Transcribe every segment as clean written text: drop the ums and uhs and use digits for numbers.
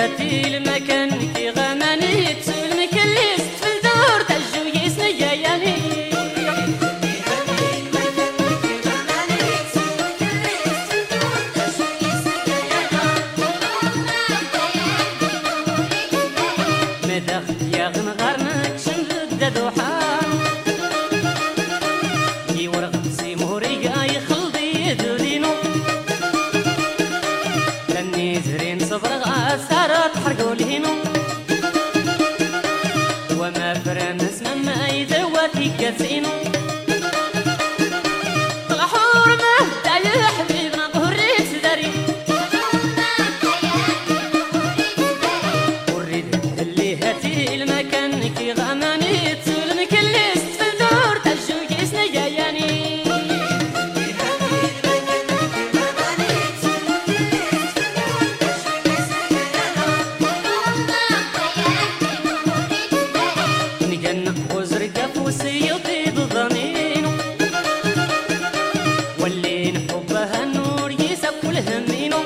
هاتي المكان كي غماني تسول مكليس في الدور تجو يسني جاياني مدخ يا غنغرنك شمد دوحان يورغ سيموري يخلدي دولينو لاني زرين صبر غاسارات حرقو لهينو وما فرن اسم ما يدواتي كاسينو طلحور ما يا حبيبنا قهريت داري وريد اللي هاتي المكان كي غماني تسول مكليس في الدور تجو يسني جاياني وسيطي ضمينه واللي حبها النور يسكل همينه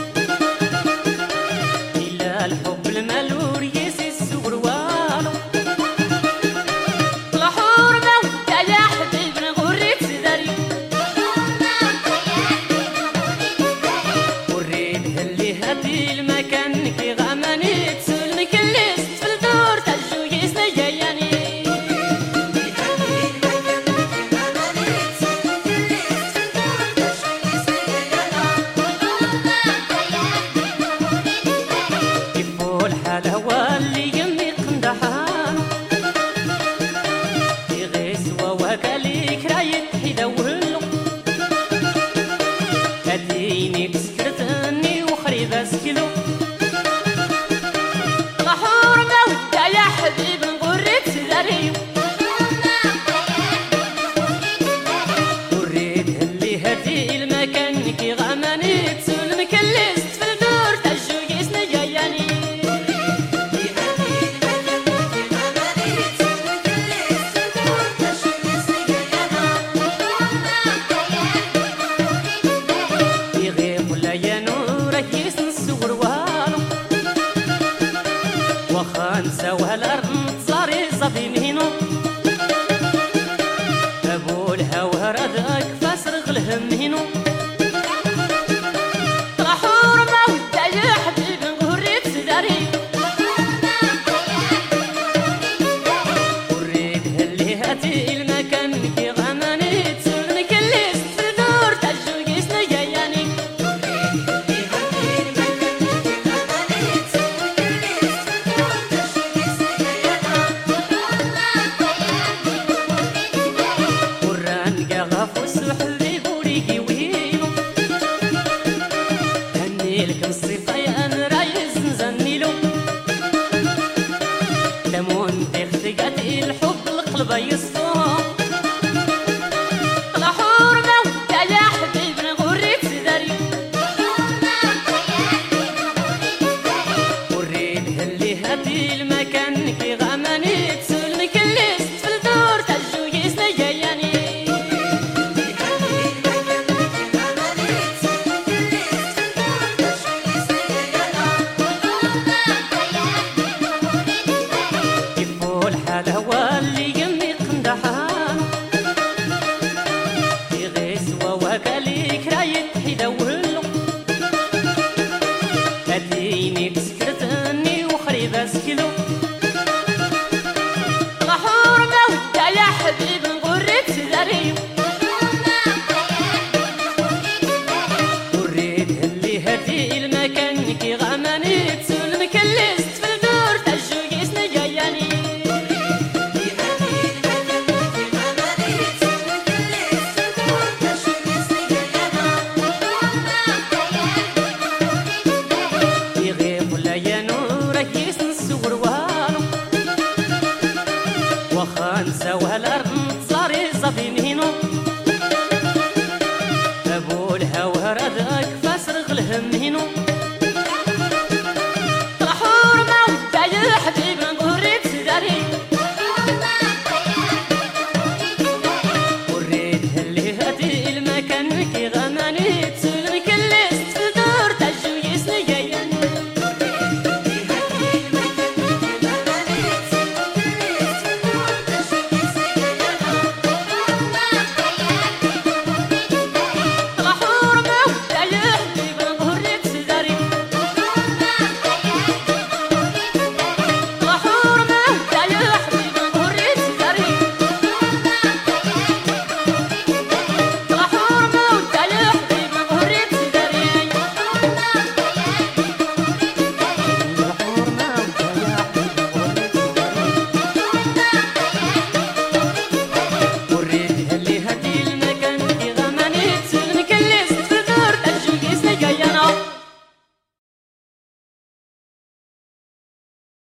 إلا الحب المالور يسس غروانه طلحور موتا يا حبيبنا غريت داري وريد اللي هاتي المكان كي غماني تسول مكليس في الدور تجو يسني جاياني الهوى اللي يمي قندحان يغيس ووكاليك رايت حيدولو اديني كسكرتني وخريب اسكلو طلحور موتا يا حبيب نقريت داري وريد اللي هاتي المكان كي غماني تسول مكلست في الدور تجو يسني جاياني وخانسة وهالأرض صاري صبي مهينو أبو الهوى ردك فاسرغ الهم هينو طلحور موتا يا حبيب نقريت داري وريد اللي هاتي المكان كي غماني تسول مكليس في الدور تجو يسني جاياني لكم الصفايان رايز نزنيلو لمون اختقات الحب القلب يصفو طلحور موتا يا حبيبنا غريت داري وريد اللي هاتي المكان كي غماني تسول مكلست في الدور تجو يسني جاياني الهوى اللي يمي قندحان يغيس ووكاليك رايت حيدولو اديني كسكرتني وخريب اسكلو طلحور موتا يا حبيب نقريت داري وريد اللي هاتي المكان كي غماني تسول مكلست في الدور تجو يسني جاياني وخانسة وهالأرض صاري صبي مهينو أبو الهوى ردك فاسرغ الهم هينو